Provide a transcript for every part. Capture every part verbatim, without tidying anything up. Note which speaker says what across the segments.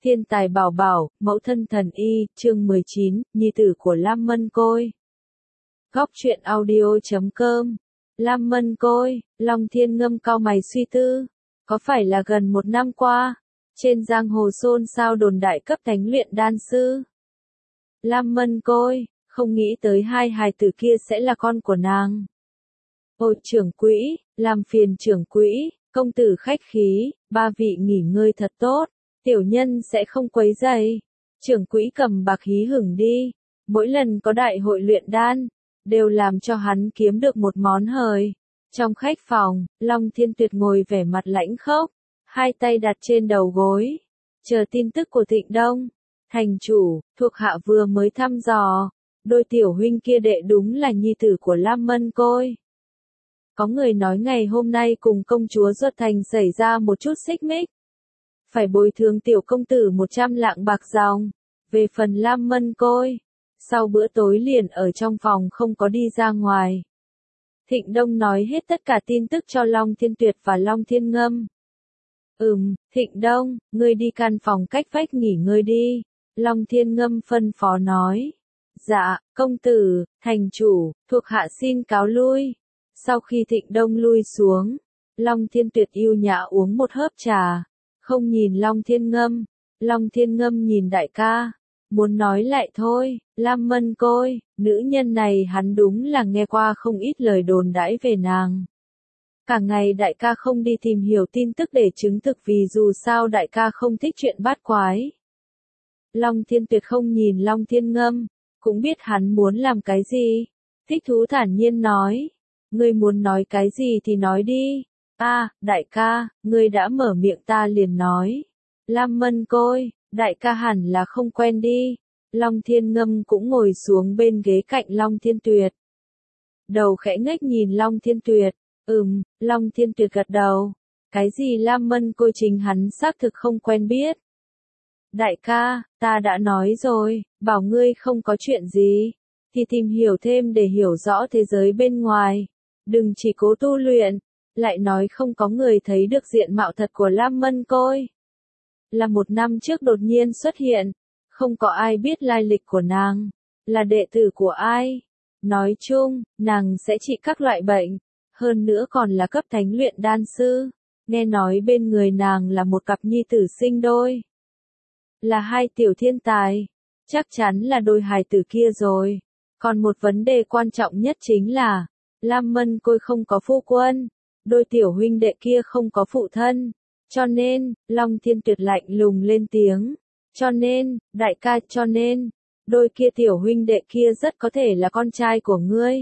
Speaker 1: Thiên tài bảo bảo, mẫu thân thần y, chương mười chín, nhi tử của Lam Mân Côi. Góc truyện audio chấm com. Lam Mân Côi, Long Thiên Ngâm cau mày suy tư. Có phải là gần một năm qua, trên giang hồ xôn xao đồn đại cấp thánh luyện đan sư? Lam Mân Côi, không nghĩ tới hai hài tử kia sẽ là con của nàng. Ôi trưởng quỹ, làm phiền trưởng quỹ, công tử khách khí, ba vị nghỉ ngơi thật tốt. Tiểu nhân sẽ không quấy rầy. Trưởng quỹ cầm bạc hí hửng đi. Mỗi lần có đại hội luyện đan, đều làm cho hắn kiếm được một món hời. Trong khách phòng, Long Thiên Tuyệt ngồi vẻ mặt lãnh khốc, hai tay đặt trên đầu gối, chờ tin tức của Thịnh Đông. Thành chủ, thuộc hạ vừa mới thăm dò, đôi tiểu huynh kia đệ đúng là nhi tử của Lam Mân Côi. Có người nói ngày hôm nay cùng công chúa Duật Thành xảy ra một chút xích mích. Phải bồi thường tiểu công tử một trăm lạng bạc dòng. Về phần Lam Mân Côi, sau bữa tối liền ở trong phòng không có đi ra ngoài. Thịnh Đông nói hết tất cả tin tức cho Long Thiên Tuyệt và Long Thiên Ngâm. Ừm, Thịnh Đông, ngươi đi căn phòng cách vách nghỉ ngơi đi. Long Thiên Ngâm phân phó nói. Dạ, công tử, thành chủ, thuộc hạ xin cáo lui. Sau khi Thịnh Đông lui xuống, Long Thiên Tuyệt yêu nhã uống một hớp trà. Không nhìn Long Thiên Ngâm, Long Thiên Ngâm nhìn đại ca, muốn nói lại thôi, Lam Mân Côi, nữ nhân này hắn đúng là nghe qua không ít lời đồn đãi về nàng. Cả ngày đại ca không đi tìm hiểu tin tức để chứng thực vì dù sao đại ca không thích chuyện bát quái. Long Thiên Tuyệt không nhìn Long Thiên Ngâm, cũng biết hắn muốn làm cái gì, thích thú thản nhiên nói, ngươi muốn nói cái gì thì nói đi. A, à, đại ca, ngươi đã mở miệng ta liền nói. Lam Mân Côi, đại ca hẳn là không quen đi. Long Thiên Ngâm cũng ngồi xuống bên ghế cạnh Long Thiên Tuyệt. Đầu khẽ ngếch nhìn Long Thiên Tuyệt. Ừm, Long Thiên Tuyệt gật đầu. Cái gì Lam Mân Côi chính hắn xác thực không quen biết. Đại ca, ta đã nói rồi, bảo ngươi không có chuyện gì, thì tìm hiểu thêm để hiểu rõ thế giới bên ngoài. Đừng chỉ cố tu luyện. Lại nói không có người thấy được diện mạo thật của Lam Mân Côi. Là một năm trước đột nhiên xuất hiện, không có ai biết lai lịch của nàng, là đệ tử của ai. Nói chung, nàng sẽ trị các loại bệnh, hơn nữa còn là cấp thánh luyện đan sư. Nghe nói bên người nàng là một cặp nhi tử sinh đôi. Là hai tiểu thiên tài, chắc chắn là đôi hài tử kia rồi. Còn một vấn đề quan trọng nhất chính là, Lam Mân Côi không có phu quân. Đôi tiểu huynh đệ kia không có phụ thân, cho nên, Long Thiên Tuyệt lạnh lùng lên tiếng, cho nên, đại ca cho nên, đôi kia tiểu huynh đệ kia rất có thể là con trai của ngươi.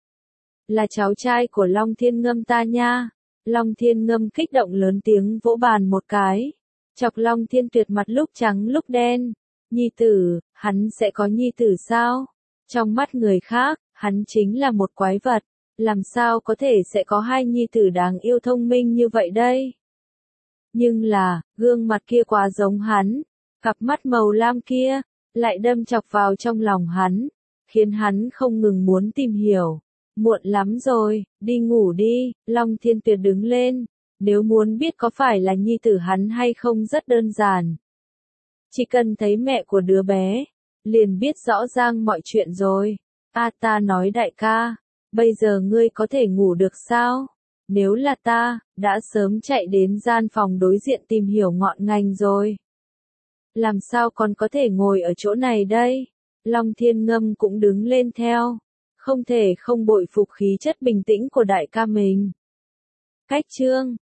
Speaker 1: Là cháu trai của Long Thiên Ngâm ta nha. Long Thiên Ngâm kích động lớn tiếng vỗ bàn một cái, chọc Long Thiên Tuyệt mặt lúc trắng lúc đen. Nhi tử, hắn sẽ có nhi tử sao? Trong mắt người khác, hắn chính là một quái vật. Làm sao có thể sẽ có hai nhi tử đáng yêu thông minh như vậy đây? Nhưng là, gương mặt kia quá giống hắn, cặp mắt màu lam kia, lại đâm chọc vào trong lòng hắn, khiến hắn không ngừng muốn tìm hiểu. Muộn lắm rồi, đi ngủ đi. Long Thiên Tuyệt đứng lên, nếu muốn biết có phải là nhi tử hắn hay không rất đơn giản. Chỉ cần thấy mẹ của đứa bé, liền biết rõ ràng mọi chuyện rồi. A ta nói đại ca. Bây giờ ngươi có thể ngủ được sao? Nếu là ta, đã sớm chạy đến gian phòng đối diện tìm hiểu ngọn ngành rồi. Làm sao còn có thể ngồi ở chỗ này đây? Long Thiên Ngâm cũng đứng lên theo. Không thể không bội phục khí chất bình tĩnh của đại ca mình. Cách chương